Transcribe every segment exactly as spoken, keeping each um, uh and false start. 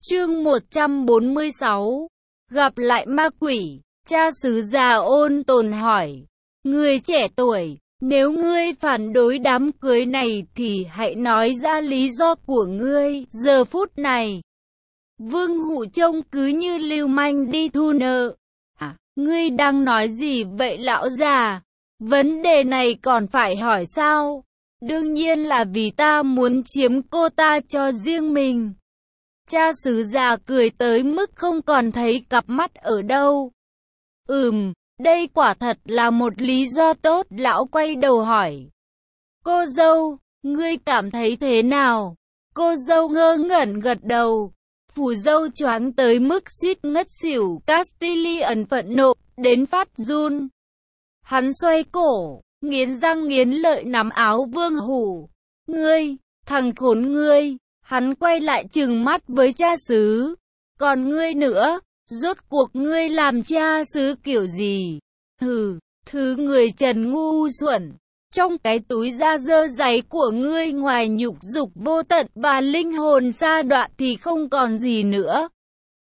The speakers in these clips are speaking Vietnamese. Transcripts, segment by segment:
Chương một trăm bốn mươi sáu. Gặp lại ma quỷ. Cha xứ già ôn tồn hỏi. Người trẻ tuổi, nếu ngươi phản đối đám cưới này thì hãy nói ra lý do của ngươi. Giờ phút này, Vương Hủ trông cứ như lưu manh đi thu nợ. À, ngươi đang nói gì vậy lão già? Vấn đề này còn phải hỏi sao? Đương nhiên là vì ta muốn chiếm cô ta cho riêng mình. Cha xứ già cười tới mức không còn thấy cặp mắt ở đâu. Ừm, đây quả thật là một lý do tốt. Lão quay đầu hỏi. Cô dâu, ngươi cảm thấy thế nào? Cô dâu ngơ ngẩn gật đầu. Phù dâu choáng tới mức suýt ngất xỉu. Castilian phẫn nộ đến phát run. Hắn xoay cổ, nghiến răng nghiến lợi nắm áo Vương Hủ. Ngươi, thằng khốn ngươi! Hắn quay lại trừng mắt với cha xứ. Còn ngươi nữa, rốt cuộc ngươi làm cha xứ kiểu gì? Hừ, thứ người trần ngu xuẩn. Trong cái túi da dơ giấy của ngươi ngoài nhục dục vô tận và linh hồn sa đoạn thì không còn gì nữa.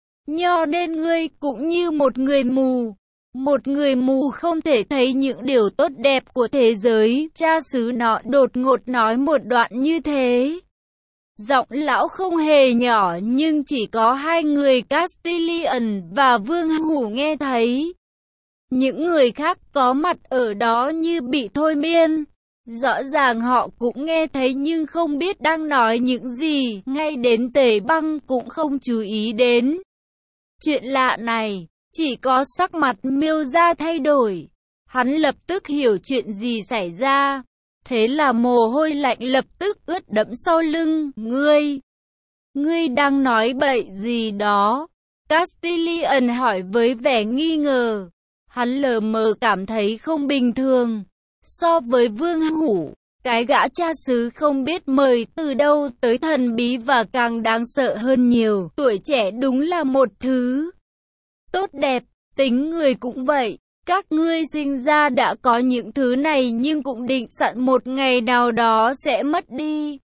Nho nên ngươi cũng như một người mù. Một người mù không thể thấy những điều tốt đẹp của thế giới. Cha xứ nọ đột ngột nói một đoạn như thế. Giọng lão không hề nhỏ nhưng chỉ có hai người Castilian và Vương Hủ nghe thấy. Những người khác có mặt ở đó như bị thôi miên. Rõ ràng họ cũng nghe thấy nhưng không biết đang nói những gì, ngay đến Tề Băng cũng không chú ý đến. Chuyện lạ này, chỉ có sắc mặt Miêu Gia thay đổi. Hắn lập tức hiểu chuyện gì xảy ra. Thế là mồ hôi lạnh lập tức ướt đẫm sau lưng. Ngươi, ngươi đang nói bậy gì đó? Castilian hỏi với vẻ nghi ngờ. Hắn lờ mờ cảm thấy không bình thường. So với Vương Hủ, cái gã cha xứ không biết mời từ đâu tới thần bí và càng đáng sợ hơn nhiều. Tuổi trẻ đúng là một thứ tốt đẹp, tính người cũng vậy. Các ngươi sinh ra đã có những thứ này nhưng cũng định sẵn một ngày nào đó sẽ mất đi.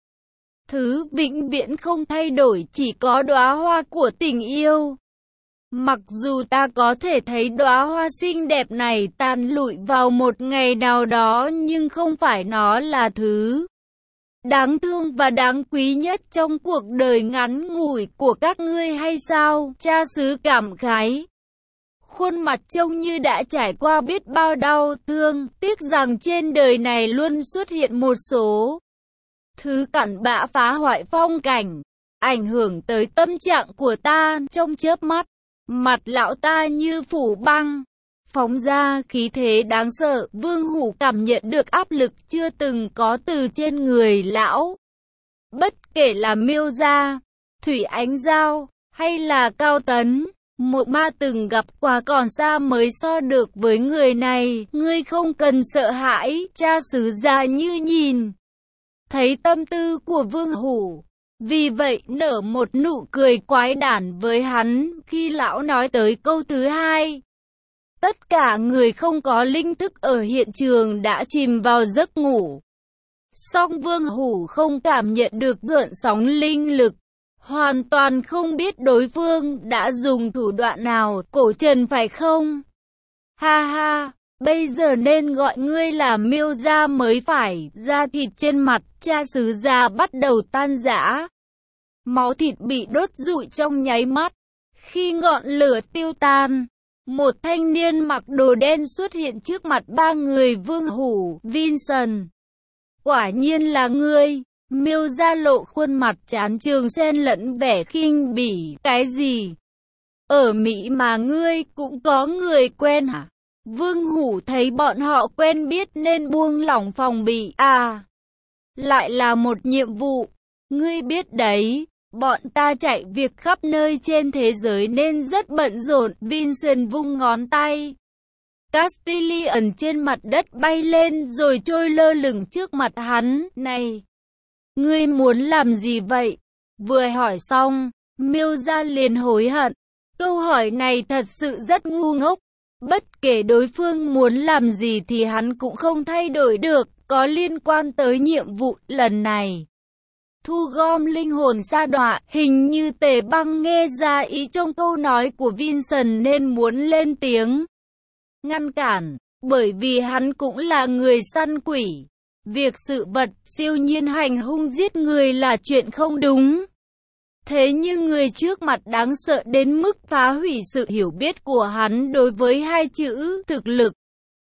Thứ vĩnh viễn không thay đổi chỉ có đóa hoa của tình yêu. Mặc dù ta có thể thấy đóa hoa xinh đẹp này tan lụi vào một ngày nào đó nhưng không phải nó là thứ đáng thương và đáng quý nhất trong cuộc đời ngắn ngủi của các ngươi hay sao? Cha xứ cảm khái. Khuôn mặt trông như đã trải qua biết bao đau thương, tiếc rằng trên đời này luôn xuất hiện một số thứ cặn bã phá hoại phong cảnh, ảnh hưởng tới tâm trạng của ta. Trong chớp mắt, mặt lão ta như phủ băng, phóng ra khí thế đáng sợ. Vương Hủ cảm nhận được áp lực chưa từng có từ trên người lão. Bất kể là Miêu Gia, Thủy Ánh Giao, hay là Cao Tấn, một ma từng gặp qua còn xa mới so được với người này. Ngươi không cần sợ hãi. Cha xứ già như nhìn thấy tâm tư của Vương Hủ, vì vậy nở một nụ cười quái đản với hắn khi lão nói tới câu thứ hai. Tất cả người không có linh thức ở hiện trường đã chìm vào giấc ngủ. Song Vương Hủ không cảm nhận được gợn sóng linh lực. Hoàn toàn không biết đối phương đã dùng thủ đoạn nào. Cổ Trần phải không? Ha ha, bây giờ nên gọi ngươi là Miêu Gia mới phải. Da thịt trên mặt cha xứ già bắt đầu tan rã. Máu thịt bị đốt rụi trong nháy mắt. Khi ngọn lửa tiêu tan, một thanh niên mặc đồ đen xuất hiện trước mặt ba người Vương Hủ. Vincent, quả nhiên là ngươi. Miêu Gia lộ khuôn mặt chán trường xen lẫn vẻ khinh bỉ. Cái gì? Ở Mỹ mà ngươi cũng có người quen hả? Vương Hủ thấy bọn họ quen biết nên buông lỏng phòng bị. À, lại là một nhiệm vụ. Ngươi biết đấy, bọn ta chạy việc khắp nơi trên thế giới nên rất bận rộn. Vincent vung ngón tay. Castilian trên mặt đất bay lên rồi trôi lơ lửng trước mặt hắn. Này! Ngươi muốn làm gì vậy? Vừa hỏi xong, Miêu Gia liền hối hận. Câu hỏi này thật sự rất ngu ngốc. Bất kể đối phương muốn làm gì thì hắn cũng không thay đổi được, có liên quan tới nhiệm vụ lần này. thu gom linh hồn sa đọa. Hình như Tề Băng nghe ra ý trong câu nói của Vincent nên muốn lên tiếng ngăn cản, bởi vì hắn cũng là người săn quỷ. Việc sự vật siêu nhiên hành hung giết người là chuyện không đúng. Thế nhưng người trước mặt đáng sợ đến mức phá hủy sự hiểu biết của hắn đối với hai chữ thực lực.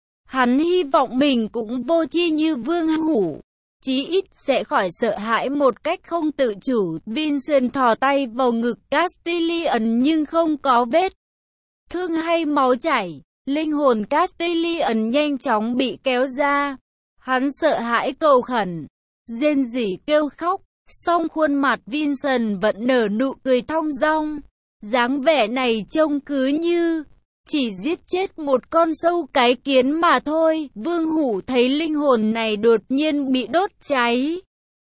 Hắn hy vọng mình cũng vô tri như Vương Hủ, chí ít sẽ khỏi sợ hãi một cách không tự chủ. Vincent thò tay vào ngực Castilian nhưng không có vết thương hay máu chảy. Linh hồn Castilian nhanh chóng bị kéo ra. Hắn sợ hãi cầu khẩn, rên rỉ kêu khóc, song khuôn mặt Vincent vẫn nở nụ cười thong dong. Dáng vẻ này trông cứ như chỉ giết chết một con sâu cái kiến mà thôi. Vương Hủ thấy linh hồn này đột nhiên bị đốt cháy,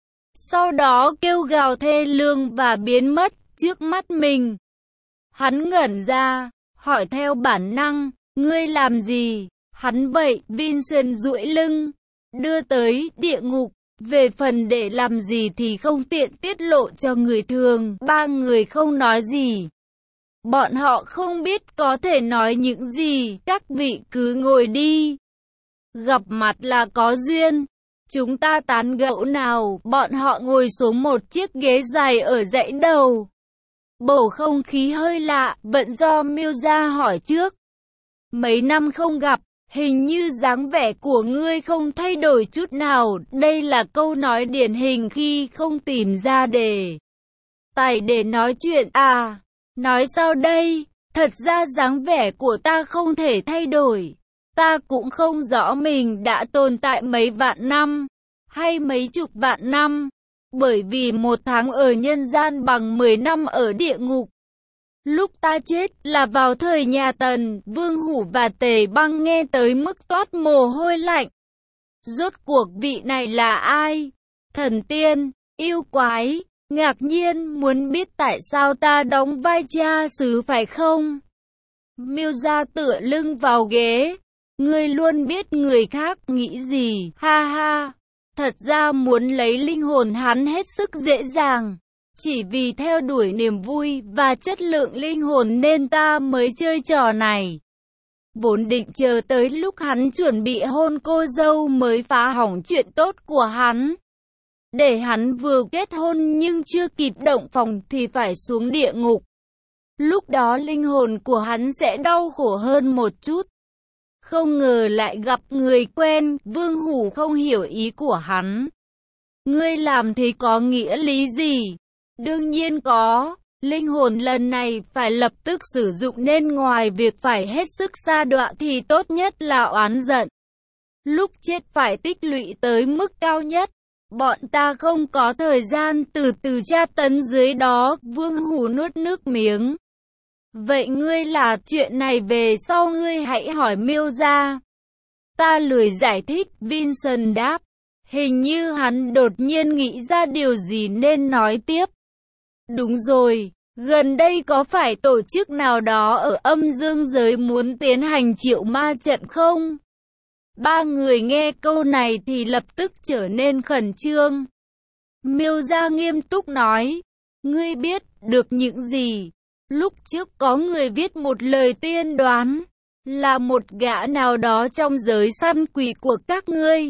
sau đó kêu gào thê lương và biến mất trước mắt mình. Hắn ngẩn ra, hỏi theo bản năng, ngươi làm gì? Hắn vậy, Vincent duỗi lưng, đưa tới địa ngục. Về phần để làm gì thì không tiện tiết lộ cho người thường. Ba người không nói gì. Bọn họ không biết có thể nói những gì. Các vị cứ ngồi đi. Gặp mặt là có duyên. Chúng ta tán gẫu nào. Bọn họ ngồi xuống một chiếc ghế dài ở dãy đầu. Bầu không khí hơi lạ, vẫn do Miuza hỏi trước. Mấy năm không gặp, hình như dáng vẻ của ngươi không thay đổi chút nào. Đây là câu nói điển hình khi không tìm ra đề tài để nói chuyện à. Nói sao đây? Thật ra dáng vẻ của ta không thể thay đổi. Ta cũng không rõ mình đã tồn tại mấy vạn năm, hay mấy chục vạn năm. Bởi vì một tháng ở nhân gian bằng mười năm ở địa ngục. Lúc ta chết là vào thời nhà Tần. Vương Hủ và Tề Băng nghe tới mức toát mồ hôi lạnh. Rốt cuộc vị này là ai? Thần tiên, yêu quái? Ngạc nhiên muốn biết tại sao ta đóng vai cha xứ phải không? Miuza tựa lưng vào ghế. Ngươi luôn biết người khác nghĩ gì, ha ha. Thật ra muốn lấy linh hồn hắn hết sức dễ dàng. Chỉ vì theo đuổi niềm vui và chất lượng linh hồn nên ta mới chơi trò này. Vốn định chờ tới lúc hắn chuẩn bị hôn cô dâu mới phá hỏng chuyện tốt của hắn. Để hắn vừa kết hôn nhưng chưa kịp động phòng thì phải xuống địa ngục. Lúc đó linh hồn của hắn sẽ đau khổ hơn một chút. Không ngờ lại gặp người quen. Vương Hủ không hiểu ý của hắn. Ngươi làm thì có nghĩa lý gì? Đương nhiên có. Linh hồn lần này phải lập tức sử dụng nên ngoài việc phải hết sức sa đọa thì tốt nhất là oán giận. Lúc chết phải tích lũy tới mức cao nhất. Bọn ta không có thời gian từ từ tra tấn dưới đó. Vương Hủ nuốt nước miếng. Vậy ngươi là chuyện này về sau ngươi hãy hỏi Miuza. Ta lười giải thích, Vincent đáp. Hình như hắn đột nhiên nghĩ ra điều gì nên nói tiếp. Đúng rồi, gần đây có phải tổ chức nào đó ở âm dương giới muốn tiến hành triệu ma trận không? Ba người nghe câu này thì lập tức trở nên khẩn trương. Miuza nghiêm túc nói. Ngươi biết được những gì? Lúc trước có người viết một lời tiên đoán. Là một gã nào đó trong giới săn quỷ của các ngươi.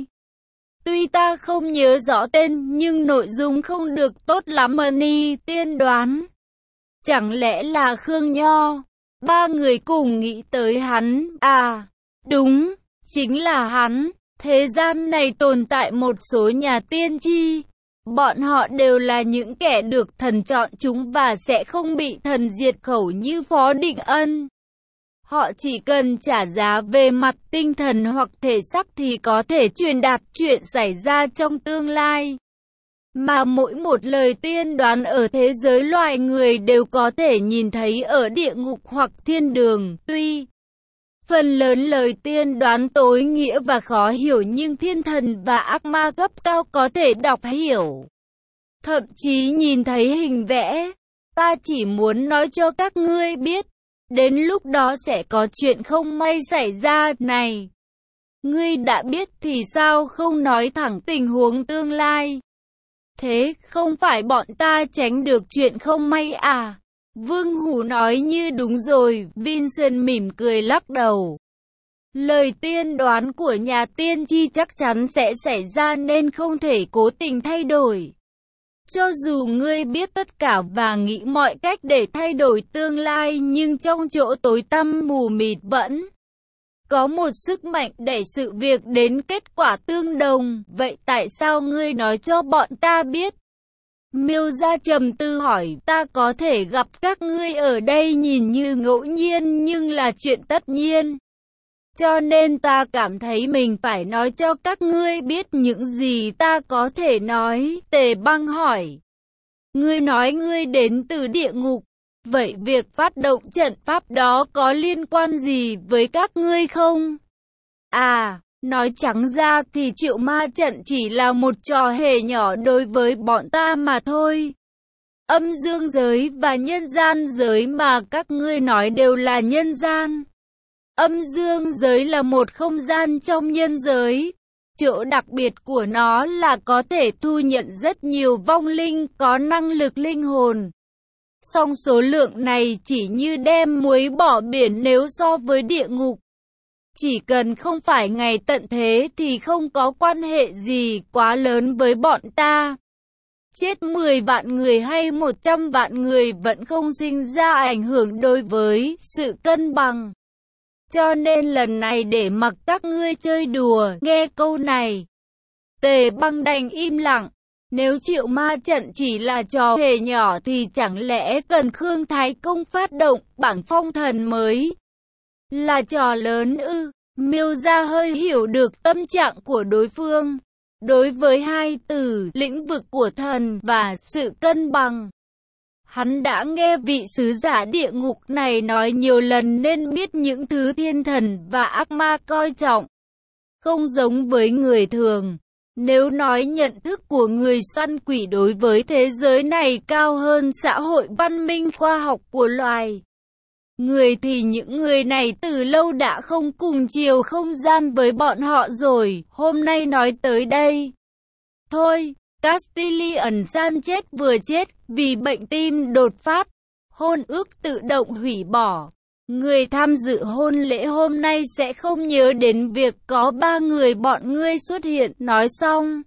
Tuy ta không nhớ rõ tên nhưng nội dung không được tốt lắm. Mani tiên đoán. Chẳng lẽ là Khương Nho? Ba người cùng nghĩ tới hắn. À, đúng, chính là hắn. Thế gian này tồn tại một số nhà tiên tri. Bọn họ đều là những kẻ được thần chọn chúng và sẽ không bị thần diệt khẩu như Phó Định Ân. Họ chỉ cần trả giá về mặt tinh thần hoặc thể xác thì có thể truyền đạt chuyện xảy ra trong tương lai. Mà mỗi một lời tiên đoán ở thế giới loài người đều có thể nhìn thấy ở địa ngục hoặc thiên đường. Tuy phần lớn lời tiên đoán tối nghĩa và khó hiểu nhưng thiên thần và ác ma cấp cao có thể đọc hiểu. Thậm chí nhìn thấy hình vẽ. Ta chỉ muốn nói cho các ngươi biết. Đến lúc đó sẽ có chuyện không may xảy ra. Này, ngươi đã biết thì sao không nói thẳng tình huống tương lai? Thế không phải bọn ta tránh được chuyện không may à? Vương Hủ nói như đúng rồi, Vincent mỉm cười lắc đầu. Lời tiên đoán của nhà tiên tri chắc chắn sẽ xảy ra nên không thể cố tình thay đổi. Cho dù ngươi biết tất cả và nghĩ mọi cách để thay đổi tương lai, nhưng trong chỗ tối tăm mù mịt vẫn có một sức mạnh đẩy sự việc đến kết quả tương đồng. Vậy tại sao ngươi nói cho bọn ta biết? Miêu Gia trầm tư hỏi. Ta có thể gặp các ngươi ở đây nhìn như ngẫu nhiên nhưng là chuyện tất nhiên. Cho nên ta cảm thấy mình phải nói cho các ngươi biết những gì ta có thể nói. Tề Băng hỏi. Ngươi nói ngươi đến từ địa ngục. Vậy việc phát động trận pháp đó có liên quan gì với các ngươi không? À, nói trắng ra thì triệu ma trận chỉ là một trò hề nhỏ đối với bọn ta mà thôi. Âm dương giới và nhân gian giới mà các ngươi nói đều là nhân gian. Âm dương giới là một không gian trong nhân giới. Chỗ đặc biệt của nó là có thể thu nhận rất nhiều vong linh có năng lực linh hồn. Song số lượng này chỉ như đem muối bỏ biển nếu so với địa ngục. Chỉ cần không phải ngày tận thế thì không có quan hệ gì quá lớn với bọn ta. Chết mười vạn người hay một trăm vạn người vẫn không sinh ra ảnh hưởng đối với sự cân bằng. Cho nên lần này để mặc các ngươi chơi đùa. Nghe câu này, Tề Băng đành im lặng. Nếu triệu ma trận chỉ là trò hề nhỏ thì chẳng lẽ cần Khương Thái Công phát động bảng phong thần mới là trò lớn ư? Miêu Gia hơi hiểu được tâm trạng của đối phương. Đối với hai từ lĩnh vực của thần và sự cân bằng, hắn đã nghe vị sứ giả địa ngục này nói nhiều lần nên biết những thứ thiên thần và ác ma coi trọng. Không giống với người thường. Nếu nói nhận thức của người săn quỷ đối với thế giới này cao hơn xã hội văn minh khoa học của loài người thì những người này từ lâu đã không cùng chiều không gian với bọn họ rồi. Hôm nay nói tới đây thôi. Castilian Sanchez vừa chết vì bệnh tim đột phát. Hôn ước tự động hủy bỏ. Người tham dự hôn lễ hôm nay sẽ không nhớ đến việc có ba người bọn ngươi xuất hiện. Nói xong,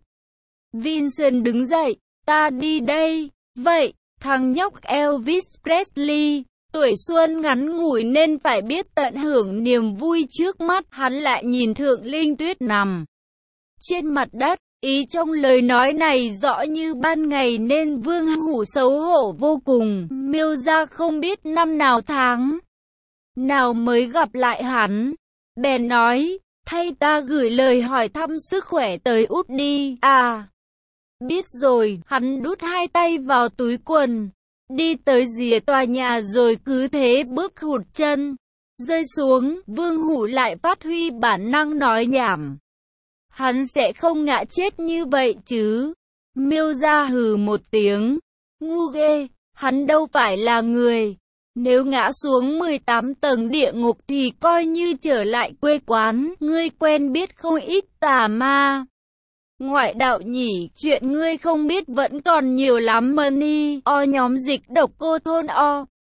Vincent đứng dậy. Ta đi đây. Vậy, thằng nhóc Elvis Presley, tuổi xuân ngắn ngủi nên phải biết tận hưởng niềm vui trước mắt. Hắn lại nhìn Thượng Linh Tuyết nằm trên mặt đất. Ý trong lời nói này rõ như ban ngày nên Vương Hủ xấu hổ vô cùng. Miêu Gia không biết năm nào tháng nào mới gặp lại hắn. Bèn nói, thay ta gửi lời hỏi thăm sức khỏe tới út đi. À, biết rồi. Hắn đút hai tay vào túi quần, đi tới rìa tòa nhà rồi cứ thế bước hụt chân rơi xuống. Vương Hủ lại phát huy bản năng nói nhảm. Hắn sẽ không ngã chết như vậy chứ. Miêu Gia hừ một tiếng. Ngu ghê, hắn đâu phải là người. Nếu ngã xuống mười tám tầng địa ngục thì coi như trở lại quê quán. Ngươi quen biết không ít tà ma ngoại đạo nhỉ. Chuyện ngươi không biết vẫn còn nhiều lắm. Money o nhóm dịch độc cô thôn o.